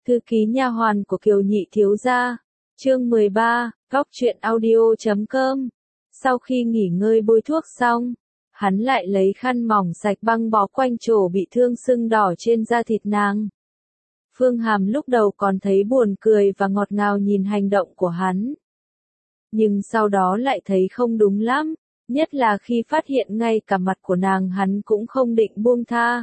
Thư ký nha hoàn của Kiều nhị thiếu gia. Chương 13, Góc truyện audio.com. Sau khi nghỉ ngơi bôi thuốc xong, hắn lại lấy khăn mỏng sạch băng bó quanh chỗ bị thương sưng đỏ trên da thịt nàng. Phương Hàm lúc đầu còn thấy buồn cười và ngọt ngào nhìn hành động của hắn. Nhưng sau đó lại thấy không đúng lắm, nhất là khi phát hiện ngay cả mặt của nàng hắn cũng không định buông tha.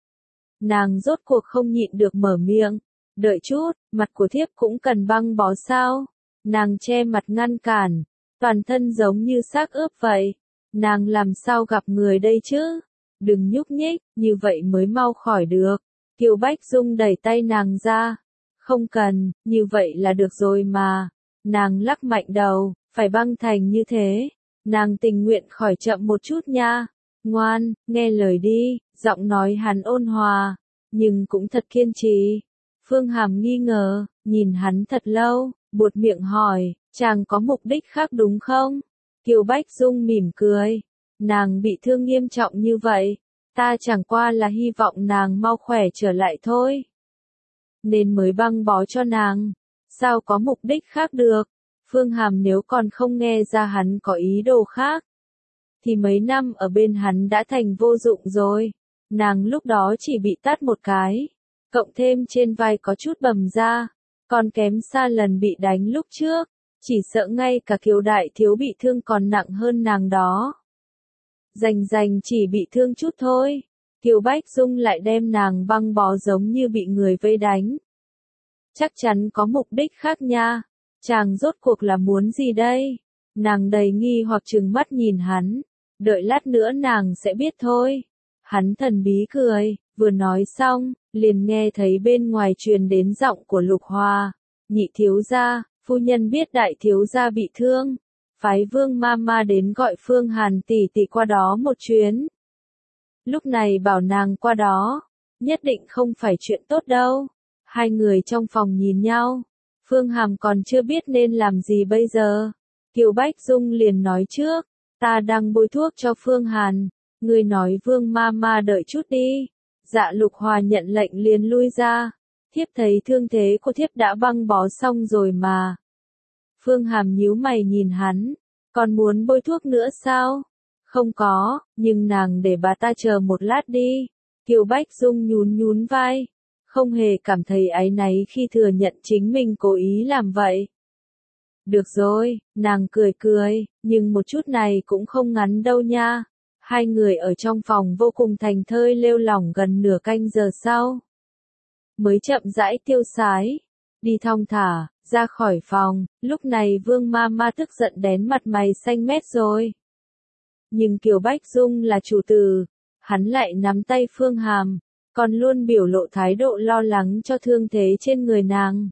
Nàng rốt cuộc không nhịn được mở miệng, đợi chút, mặt của thiếp cũng cần băng bó sao? Nàng che mặt ngăn cản, toàn thân giống như xác ướp vậy. Nàng làm sao gặp người đây chứ? Đừng nhúc nhích, như vậy mới mau khỏi được. Kiều Bách Dung đẩy tay nàng ra. Không cần, như vậy là được rồi mà. Nàng lắc mạnh đầu, phải băng thành như thế. Nàng tình nguyện khỏi chậm một chút nha. Ngoan, nghe lời đi, giọng nói hắn ôn hòa, nhưng cũng thật kiên trì. Phương Hàm nghi ngờ, nhìn hắn thật lâu, buột miệng hỏi, chàng có mục đích khác đúng không? Kiều Bách Dung mỉm cười, nàng bị thương nghiêm trọng như vậy, ta chẳng qua là hy vọng nàng mau khỏe trở lại thôi. Nên mới băng bó cho nàng, sao có mục đích khác được? Phương Hàm nếu còn không nghe ra hắn có ý đồ khác, thì mấy năm ở bên hắn đã thành vô dụng rồi. Nàng lúc đó chỉ bị tát một cái, cộng thêm trên vai có chút bầm da, còn kém xa lần bị đánh lúc trước, chỉ sợ ngay cả Kiều đại thiếu bị thương còn nặng hơn nàng đó. Rành chỉ bị thương chút thôi, Kiều Bách Dung lại đem nàng băng bó giống như bị người vây đánh. Chắc chắn có mục đích khác nha, chàng rốt cuộc là muốn gì đây? Nàng đầy nghi hoặc trừng mắt nhìn hắn, đợi lát nữa nàng sẽ biết thôi. Hắn thần bí cười, vừa nói xong, liền nghe thấy bên ngoài truyền đến giọng của Lục Hòa. Nhị thiếu gia, phu nhân biết đại thiếu gia bị thương, phái Vương Mama đến gọi Phương Hàn tỷ tỷ qua đó một chuyến. Lúc này bảo nàng qua đó, nhất định không phải chuyện tốt đâu. Hai người trong phòng nhìn nhau, Phương Hàm còn chưa biết nên làm gì bây giờ. Kiều Bách Dung liền nói trước, ta đang bôi thuốc cho Phương Hàn, ngươi nói Vương Mama đợi chút đi. Dạ Lục Hòa nhận lệnh liền lui ra, thiếp thấy thương thế của thiếp đã băng bó xong rồi mà. Phương Hàm nhíu mày nhìn hắn, còn muốn bôi thuốc nữa sao? Không có, nhưng nàng để bà ta chờ một lát đi. Kiều Bách Dung nhún vai, không hề cảm thấy áy náy khi thừa nhận chính mình cố ý làm vậy. Được rồi, nàng cười, nhưng một chút này cũng không ngắn đâu nha. Hai người ở trong phòng vô cùng thành thơi lêu lỏng gần nửa canh giờ sau. Mới chậm rãi tiêu sái, đi thong thả, ra khỏi phòng, lúc này Vương Mama tức giận đến mặt mày xanh mét rồi. Nhưng Kiều Bách Dung là chủ tử, hắn lại nắm tay Phương Hàm, còn luôn biểu lộ thái độ lo lắng cho thương thế trên người nàng.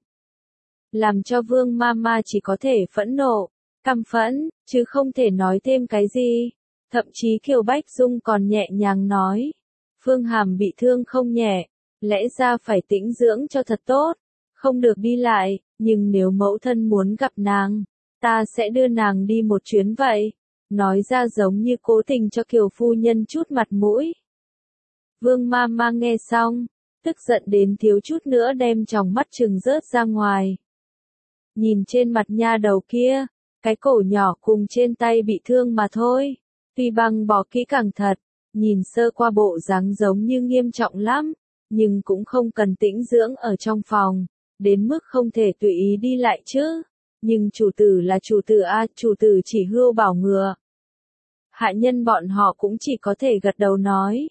Làm cho Vương Mama chỉ có thể phẫn nộ, căm phẫn, chứ không thể nói thêm cái gì. Thậm chí Kiều Bách Dung còn nhẹ nhàng nói, Phương Hàm bị thương không nhẹ, lẽ ra phải tĩnh dưỡng cho thật tốt, không được đi lại, nhưng nếu mẫu thân muốn gặp nàng, ta sẽ đưa nàng đi một chuyến vậy. Nói ra giống như cố tình cho Kiều phu nhân chút mặt mũi. Vương Mama nghe xong, tức giận đến thiếu chút nữa đem tròng mắt trừng rớt ra ngoài. Nhìn trên mặt nha đầu kia, cái cổ nhỏ cùng trên tay bị thương mà thôi. Tuy băng bó kỹ càng thật, nhìn sơ qua bộ dáng giống như nghiêm trọng lắm, nhưng cũng không cần tĩnh dưỡng ở trong phòng, đến mức không thể tùy ý đi lại chứ. Nhưng chủ tử là chủ tử a, chủ tử chỉ hươu bảo ngựa. Hạ nhân bọn họ cũng chỉ có thể gật đầu nói,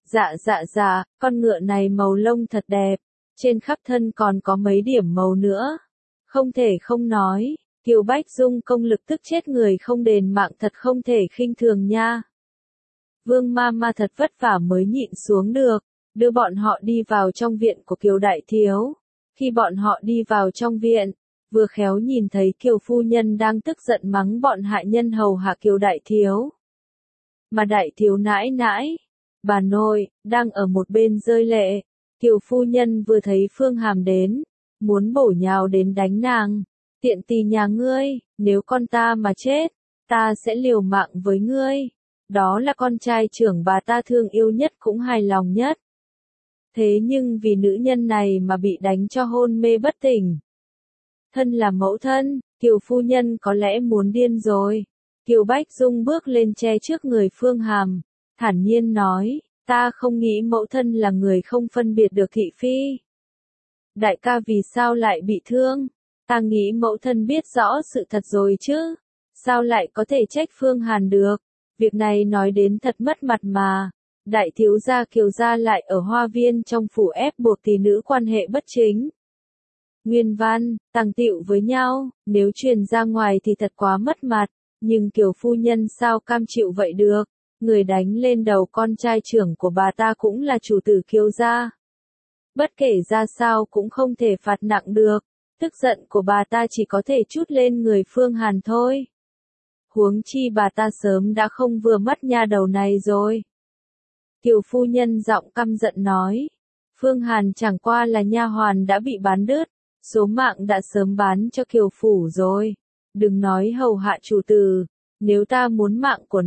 dạ, con ngựa này màu lông thật đẹp, trên khắp thân còn có mấy điểm màu nữa. Không thể không nói, Kiều Bách Dung công lực tức chết người không đền mạng thật không thể khinh thường nha. Vương Mama thật vất vả mới nhịn xuống được, đưa bọn họ đi vào trong viện của Kiều đại thiếu. Khi bọn họ đi vào trong viện, vừa khéo nhìn thấy Kiều phu nhân đang tức giận mắng bọn hạ nhân hầu hạ Kiều đại thiếu. Mà đại thiếu nãi nãi, bà nội, đang ở một bên rơi lệ. Kiều phu nhân vừa thấy Phương Hàm đến, muốn bổ nhào đến đánh nàng. Tiện tì nhà ngươi, nếu con ta mà chết, ta sẽ liều mạng với ngươi. Đó là con trai trưởng bà ta thương yêu nhất cũng hài lòng nhất. Thế nhưng vì nữ nhân này mà bị đánh cho hôn mê bất tỉnh. Thân là mẫu thân, Kiều phu nhân có lẽ muốn điên rồi. Kiều Bách Dung bước lên che trước người Phương Hàm, thản nhiên nói, ta không nghĩ mẫu thân là người không phân biệt được thị phi. Đại ca vì sao lại bị thương? Ta nghĩ mẫu thân biết rõ sự thật rồi chứ, sao lại có thể trách Phương Hàn được? Việc này nói đến thật mất mặt mà. Đại thiếu gia Kiều gia lại ở hoa viên trong phủ ép buộc tỷ nữ quan hệ bất chính. Nguyên văn, tàng tựu với nhau, nếu truyền ra ngoài thì thật quá mất mặt, nhưng Kiều phu nhân sao cam chịu vậy được? Người đánh lên đầu con trai trưởng của bà ta cũng là chủ tử Kiều gia. Bất kể ra sao cũng không thể phạt nặng được, tức giận của bà ta chỉ có thể trút lên người Phương Hàn thôi. Huống chi bà ta sớm đã không vừa mắt nha đầu này rồi. Kiều phu nhân giọng căm giận nói, Phương Hàn chẳng qua là nha hoàn đã bị bán đứt, số mạng đã sớm bán cho Kiều phủ rồi. Đừng nói hầu hạ chủ tử, nếu ta muốn mạng của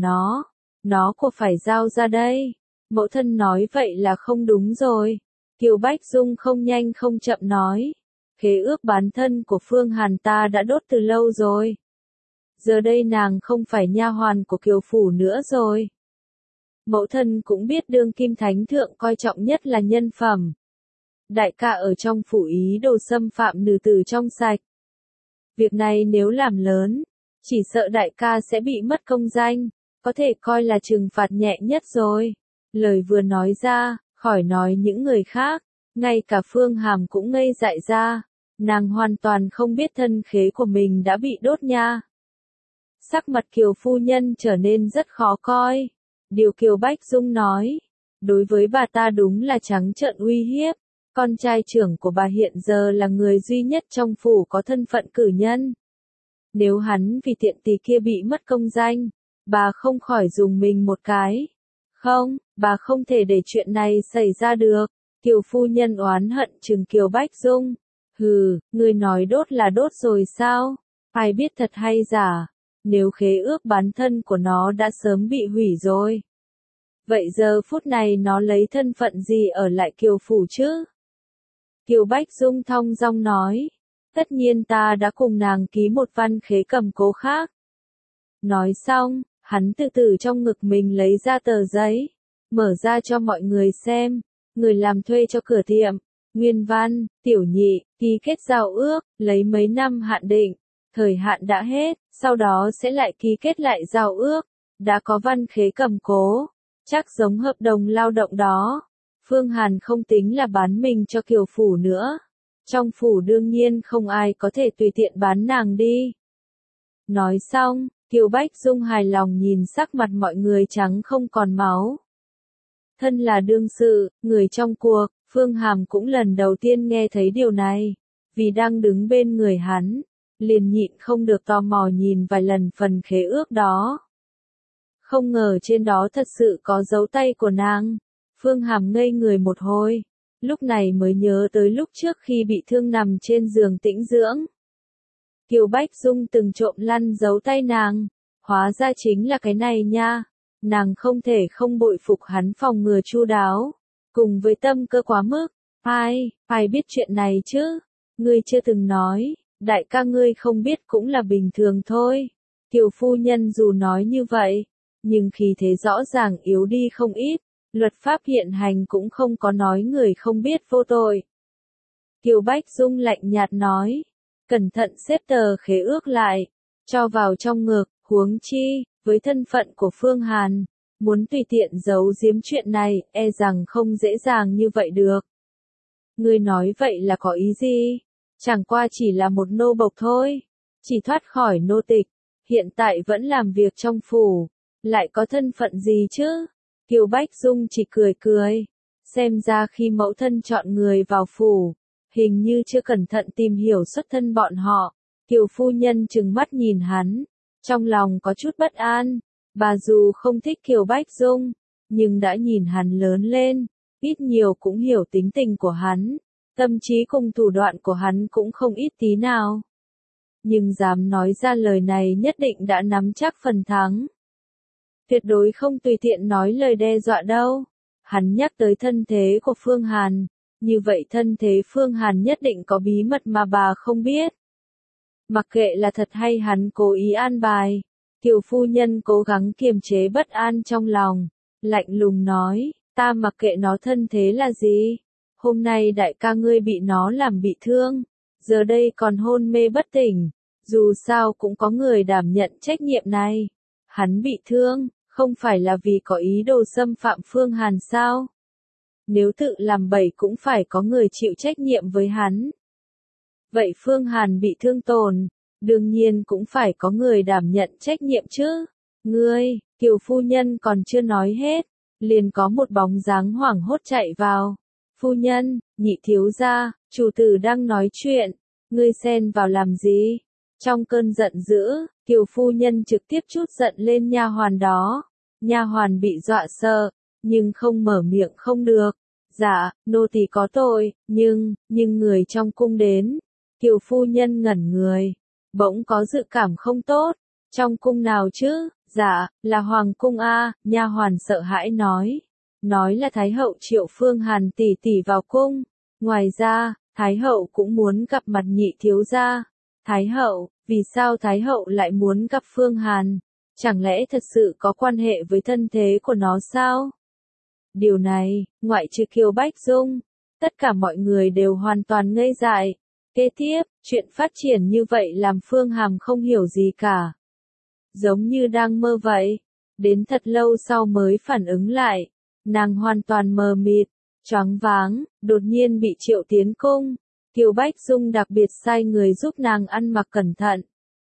nó có phải giao ra đây. Mẫu thân nói vậy là không đúng rồi. Kiều Bách Dung không nhanh không chậm nói, khế ước bán thân của Phương Hàn ta đã đốt từ lâu rồi. Giờ đây nàng không phải nha hoàn của Kiều phủ nữa rồi. Mẫu thân cũng biết đương kim thánh thượng coi trọng nhất là nhân phẩm. Đại ca ở trong phủ ý đồ xâm phạm nữ tử trong sạch. Việc này nếu làm lớn, chỉ sợ đại ca sẽ bị mất công danh, có thể coi là trừng phạt nhẹ nhất rồi. Lời vừa nói ra, khỏi nói những người khác, ngay cả Phương Hàm cũng ngây dại ra, nàng hoàn toàn không biết thân khế của mình đã bị đốt nha. Sắc mặt Kiều phu nhân trở nên rất khó coi. Điều Kiều Bách Dung nói, đối với bà ta đúng là trắng trợn uy hiếp. Con trai trưởng của bà hiện giờ là người duy nhất trong phủ có thân phận cử nhân. Nếu hắn vì tiện tỳ kia bị mất công danh, bà không khỏi dùng mình một cái. Không, bà không thể để chuyện này xảy ra được. Kiều phu nhân oán hận trừng Kiều Bách Dung. Hừ, người nói đốt là đốt rồi sao? Ai biết thật hay giả? Nếu khế ước bán thân của nó đã sớm bị hủy rồi. Vậy giờ phút này nó lấy thân phận gì ở lại Kiều phủ chứ? Kiều Bách Dung thong dong nói, tất nhiên ta đã cùng nàng ký một văn khế cầm cố khác. Nói xong, hắn từ từ trong ngực mình lấy ra tờ giấy, mở ra cho mọi người xem, người làm thuê cho cửa tiệm, nguyên văn, tiểu nhị, ký kết giao ước, lấy mấy năm hạn định, thời hạn đã hết, sau đó sẽ lại ký kết lại giao ước, đã có văn khế cầm cố, chắc giống hợp đồng lao động đó. Phương Hàn không tính là bán mình cho Kiều phủ nữa. Trong phủ đương nhiên không ai có thể tùy tiện bán nàng đi. Nói xong, Kiều Bách Dung hài lòng nhìn sắc mặt mọi người trắng không còn máu. Thân là đương sự, người trong cuộc, Phương Hàm cũng lần đầu tiên nghe thấy điều này. Vì đang đứng bên người hắn, liền nhịn không được tò mò nhìn vài lần phần khế ước đó. Không ngờ trên đó thật sự có dấu tay của nàng. Phương Hàm ngây người một hồi, lúc này mới nhớ tới lúc trước khi bị thương nằm trên giường tĩnh dưỡng. Kiều Bách Dung từng trộm lăn dấu tay nàng, hóa ra chính là cái này nha. Nàng không thể không bội phục hắn phòng ngừa chu đáo, cùng với tâm cơ quá mức. Ai biết chuyện này chứ? Ngươi chưa từng nói, đại ca ngươi không biết cũng là bình thường thôi. Kiều phu nhân dù nói như vậy, nhưng khí thế rõ ràng yếu đi không ít. Luật pháp hiện hành cũng không có nói người không biết vô tội. Kiều Bách Dung lạnh nhạt nói, cẩn thận xếp tờ khế ước lại, cho vào trong ngực, huống chi, với thân phận của Phương Hàn, muốn tùy tiện giấu giếm chuyện này, e rằng không dễ dàng như vậy được. Ngươi nói vậy là có ý gì? Chẳng qua chỉ là một nô bộc thôi, chỉ thoát khỏi nô tịch, hiện tại vẫn làm việc trong phủ, lại có thân phận gì chứ? Kiều Bách Dung chỉ cười cười, xem ra khi mẫu thân chọn người vào phủ, hình như chưa cẩn thận tìm hiểu xuất thân bọn họ. Kiều phu nhân trừng mắt nhìn hắn, trong lòng có chút bất an, bà dù không thích Kiều Bách Dung, nhưng đã nhìn hắn lớn lên, ít nhiều cũng hiểu tính tình của hắn, tâm trí cùng thủ đoạn của hắn cũng không ít tí nào. Nhưng dám nói ra lời này nhất định đã nắm chắc phần thắng. Tuyệt đối không tùy tiện nói lời đe dọa đâu. Hắn nhắc tới thân thế của Phương Hàn, như vậy thân thế Phương Hàn nhất định có bí mật mà bà không biết. Mặc kệ là thật hay hắn cố ý an bài, Kiều phu nhân cố gắng kiềm chế bất an trong lòng, lạnh lùng nói, ta mặc kệ nó thân thế là gì. Hôm nay đại ca ngươi bị nó làm bị thương, giờ đây còn hôn mê bất tỉnh, dù sao cũng có người đảm nhận trách nhiệm này. Hắn bị thương, không phải là vì có ý đồ xâm phạm Phương Hàn sao? Nếu tự làm bậy cũng phải có người chịu trách nhiệm với hắn. Vậy Phương Hàn bị thương tổn, đương nhiên cũng phải có người đảm nhận trách nhiệm chứ. Ngươi, Kiều phu nhân còn chưa nói hết, liền có một bóng dáng hoảng hốt chạy vào. Phu nhân, nhị thiếu gia, chủ tử đang nói chuyện, ngươi xen vào làm gì? Trong cơn giận dữ, Kiều phu nhân trực tiếp trút giận lên nha hoàn đó. Nha hoàn bị dọa sợ, nhưng không mở miệng không được. Dạ, nô tỳ có tội, nhưng người trong cung đến. Kiều phu nhân ngẩn người, bỗng có dự cảm không tốt. Trong cung nào chứ? Dạ, là hoàng cung a, nha hoàn sợ hãi nói. Nói là Thái hậu triệu Phương Hàn tỷ tỷ vào cung. Ngoài ra, Thái hậu cũng muốn gặp mặt nhị thiếu gia. Thái hậu, vì sao Thái hậu lại muốn gặp Phương Hàn? Chẳng lẽ thật sự có quan hệ với thân thế của nó sao? Điều này, ngoại trừ Kiều Bách Dung, tất cả mọi người đều hoàn toàn ngây dại. Kế tiếp, chuyện phát triển như vậy làm Phương Hàm không hiểu gì cả. Giống như đang mơ vậy. Đến thật lâu sau mới phản ứng lại. Nàng hoàn toàn mờ mịt, choáng váng, đột nhiên bị triệu tiến cung. Kiều Bách Dung đặc biệt sai người giúp nàng ăn mặc cẩn thận.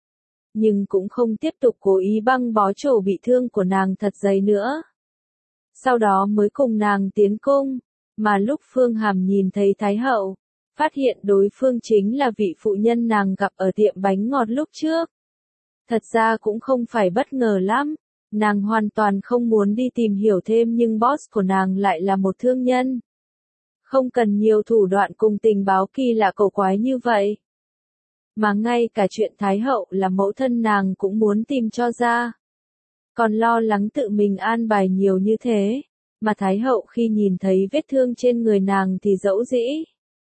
Nhưng cũng không tiếp tục cố ý băng bó chỗ bị thương của nàng thật dày nữa. Sau đó mới cùng nàng tiến cung, mà lúc Phương Hàm nhìn thấy Thái hậu, phát hiện đối phương chính là vị phụ nhân nàng gặp ở tiệm bánh ngọt lúc trước. Thật ra cũng không phải bất ngờ lắm, nàng hoàn toàn không muốn đi tìm hiểu thêm nhưng boss của nàng lại là một thương nhân. Không cần nhiều thủ đoạn cùng tình báo kỳ lạ cổ quái như vậy. Mà ngay cả chuyện Thái hậu là mẫu thân nàng cũng muốn tìm cho ra. Còn lo lắng tự mình an bài nhiều như thế, mà Thái hậu khi nhìn thấy vết thương trên người nàng thì dẫu dĩ.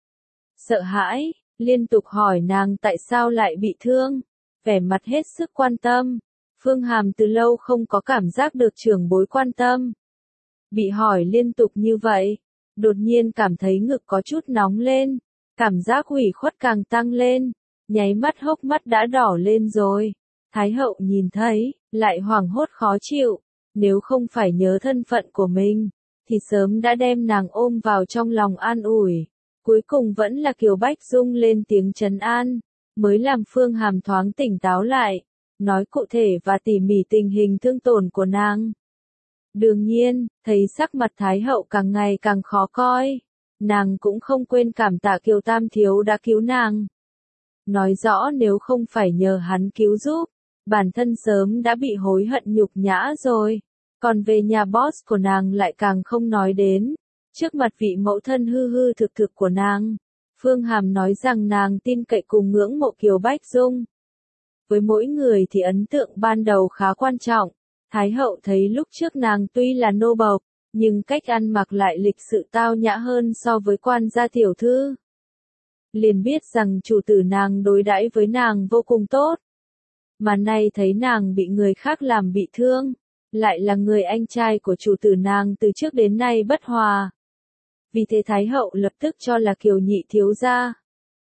Sợ hãi, liên tục hỏi nàng tại sao lại bị thương, vẻ mặt hết sức quan tâm. Phương Hàm từ lâu không có cảm giác được trưởng bối quan tâm. Bị hỏi liên tục như vậy, đột nhiên cảm thấy ngực có chút nóng lên, cảm giác ủy khuất càng tăng lên, nháy mắt hốc mắt đã đỏ lên rồi. Thái hậu nhìn thấy, lại hoảng hốt khó chịu, nếu không phải nhớ thân phận của mình, thì sớm đã đem nàng ôm vào trong lòng an ủi. Cuối cùng vẫn là Kiều Bách Dung lên tiếng trấn an, mới làm Phương Hàm thoáng tỉnh táo lại, nói cụ thể và tỉ mỉ tình hình thương tổn của nàng. Đương nhiên, thấy sắc mặt Thái hậu càng ngày càng khó coi, nàng cũng không quên cảm tạ Kiều Tam Thiếu đã cứu nàng. Nói rõ nếu không phải nhờ hắn cứu giúp, bản thân sớm đã bị hối hận nhục nhã rồi. Còn về nhà boss của nàng lại càng không nói đến. Trước mặt vị mẫu thân hư hư thực thực của nàng, Phương Hàm nói rằng nàng tin cậy cùng ngưỡng mộ Kiều Bách Dung. Với mỗi người thì ấn tượng ban đầu khá quan trọng. Thái hậu thấy lúc trước nàng tuy là nô bộc, nhưng cách ăn mặc lại lịch sự tao nhã hơn so với quan gia tiểu thư. Liền biết rằng chủ tử nàng đối đãi với nàng vô cùng tốt. Mà nay thấy nàng bị người khác làm bị thương, lại là người anh trai của chủ tử nàng từ trước đến nay bất hòa. Vì thế Thái hậu lập tức cho là Kiều nhị thiếu gia.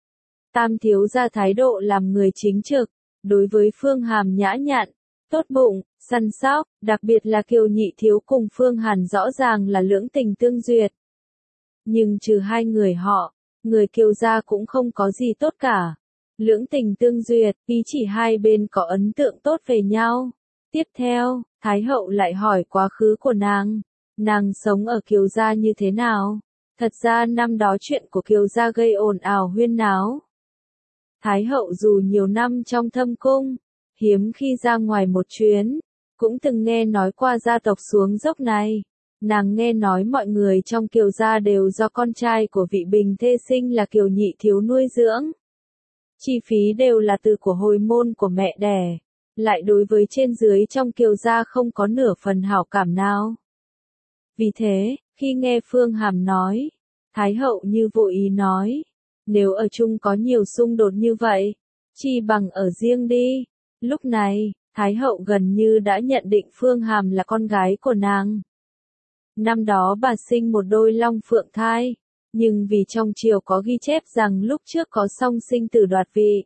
Tam thiếu gia thái độ làm người chính trực, đối với Phương Hàm nhã nhặn, tốt bụng, săn sóc, đặc biệt là Kiều nhị thiếu cùng Phương Hàn rõ ràng là lưỡng tình tương duyệt. Nhưng trừ hai người họ, người Kiều gia cũng không có gì tốt cả. Lưỡng tình tương duyệt, ý chỉ hai bên có ấn tượng tốt về nhau. Tiếp theo, Thái hậu lại hỏi quá khứ của nàng. Nàng sống ở Kiều gia như thế nào? Thật ra năm đó chuyện của Kiều gia gây ồn ào huyên náo. Thái hậu dù nhiều năm trong thâm cung, hiếm khi ra ngoài một chuyến, cũng từng nghe nói qua gia tộc xuống dốc này. Nàng nghe nói mọi người trong Kiều gia đều do con trai của vị bình thê sinh là Kiều nhị thiếu nuôi dưỡng. Chi phí đều là từ của hồi môn của mẹ đẻ, lại đối với trên dưới trong Kiều gia không có nửa phần hảo cảm nào. Vì thế, Khi nghe Phương Hàm nói, Thái hậu như vô ý nói, nếu ở chung có nhiều xung đột như vậy, chi bằng ở riêng đi. Lúc này, Thái hậu gần như đã nhận định Phương Hàm là con gái của nàng. Năm đó bà sinh một đôi long phượng thai, nhưng vì trong triều có ghi chép rằng lúc trước có song sinh tử đoạt vị,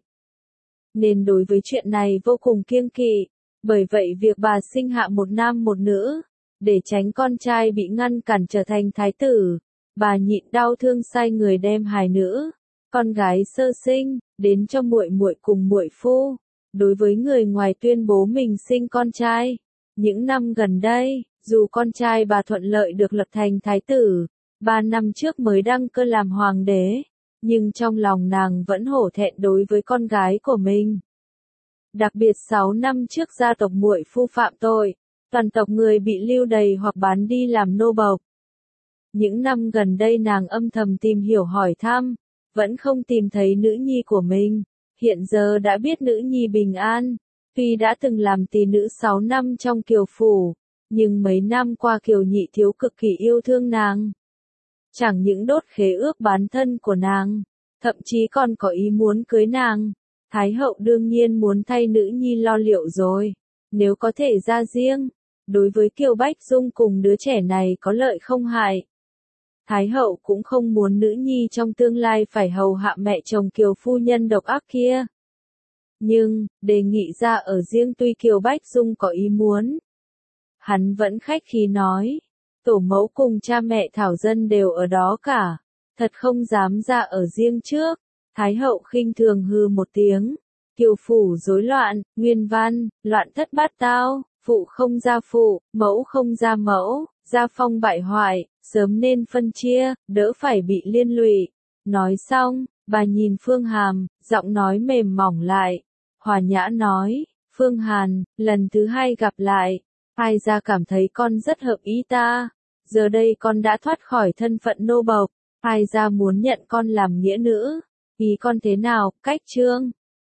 nên đối với chuyện này vô cùng kiêng kỵ. Bởi vậy việc bà sinh hạ một nam một nữ, để tránh con trai bị ngăn cản trở thành thái tử, bà nhịn đau thương sai người đem hài nữ, con gái sơ sinh, đến cho muội muội cùng muội phu. Đối với người ngoài tuyên bố mình sinh con trai, những năm gần đây, dù con trai bà thuận lợi được lập thành thái tử, 3 năm trước mới đăng cơ làm hoàng đế, nhưng trong lòng nàng vẫn hổ thẹn đối với con gái của mình. Đặc biệt 6 năm trước gia tộc muội phu phạm tội, toàn tộc người bị lưu đày hoặc bán đi làm nô bộc. Những năm gần đây nàng âm thầm tìm hiểu hỏi thăm, vẫn không tìm thấy nữ nhi của mình. Hiện giờ đã biết nữ nhi bình an, tuy đã từng làm tỷ nữ 6 năm trong Kiều phủ, nhưng mấy năm qua Kiều nhị thiếu cực kỳ yêu thương nàng. Chẳng những đốt khế ước bán thân của nàng, thậm chí còn có ý muốn cưới nàng. Thái hậu đương nhiên muốn thay nữ nhi lo liệu rồi, nếu có thể ra riêng, đối với Kiều Bách Dung cùng đứa trẻ này có lợi không hại. Thái hậu cũng không muốn nữ nhi trong tương lai phải hầu hạ mẹ chồng Kiều phu nhân độc ác kia. Nhưng, đề nghị ra ở riêng tuy Kiều Bách Dung có ý muốn. Hắn vẫn khách khí nói, tổ mẫu cùng cha mẹ Thảo Dân đều ở đó cả, thật không dám ra ở riêng trước. Thái hậu khinh thường hừ một tiếng, Kiều phủ rối loạn, nguyên văn, loạn thất bát tao, phụ không ra phụ, mẫu không ra mẫu, gia phong bại hoại, sớm nên phân chia, đỡ phải bị liên lụy. Nói xong, bà nhìn Phương Hàm, giọng nói mềm mỏng lại, hòa nhã nói, Phương Hàn, lần thứ 2 gặp lại, ai ra cảm thấy con rất hợp ý ta, giờ đây con đã thoát khỏi thân phận nô bộc, ai ra muốn nhận con làm nghĩa nữ, ý con thế nào, cách chương.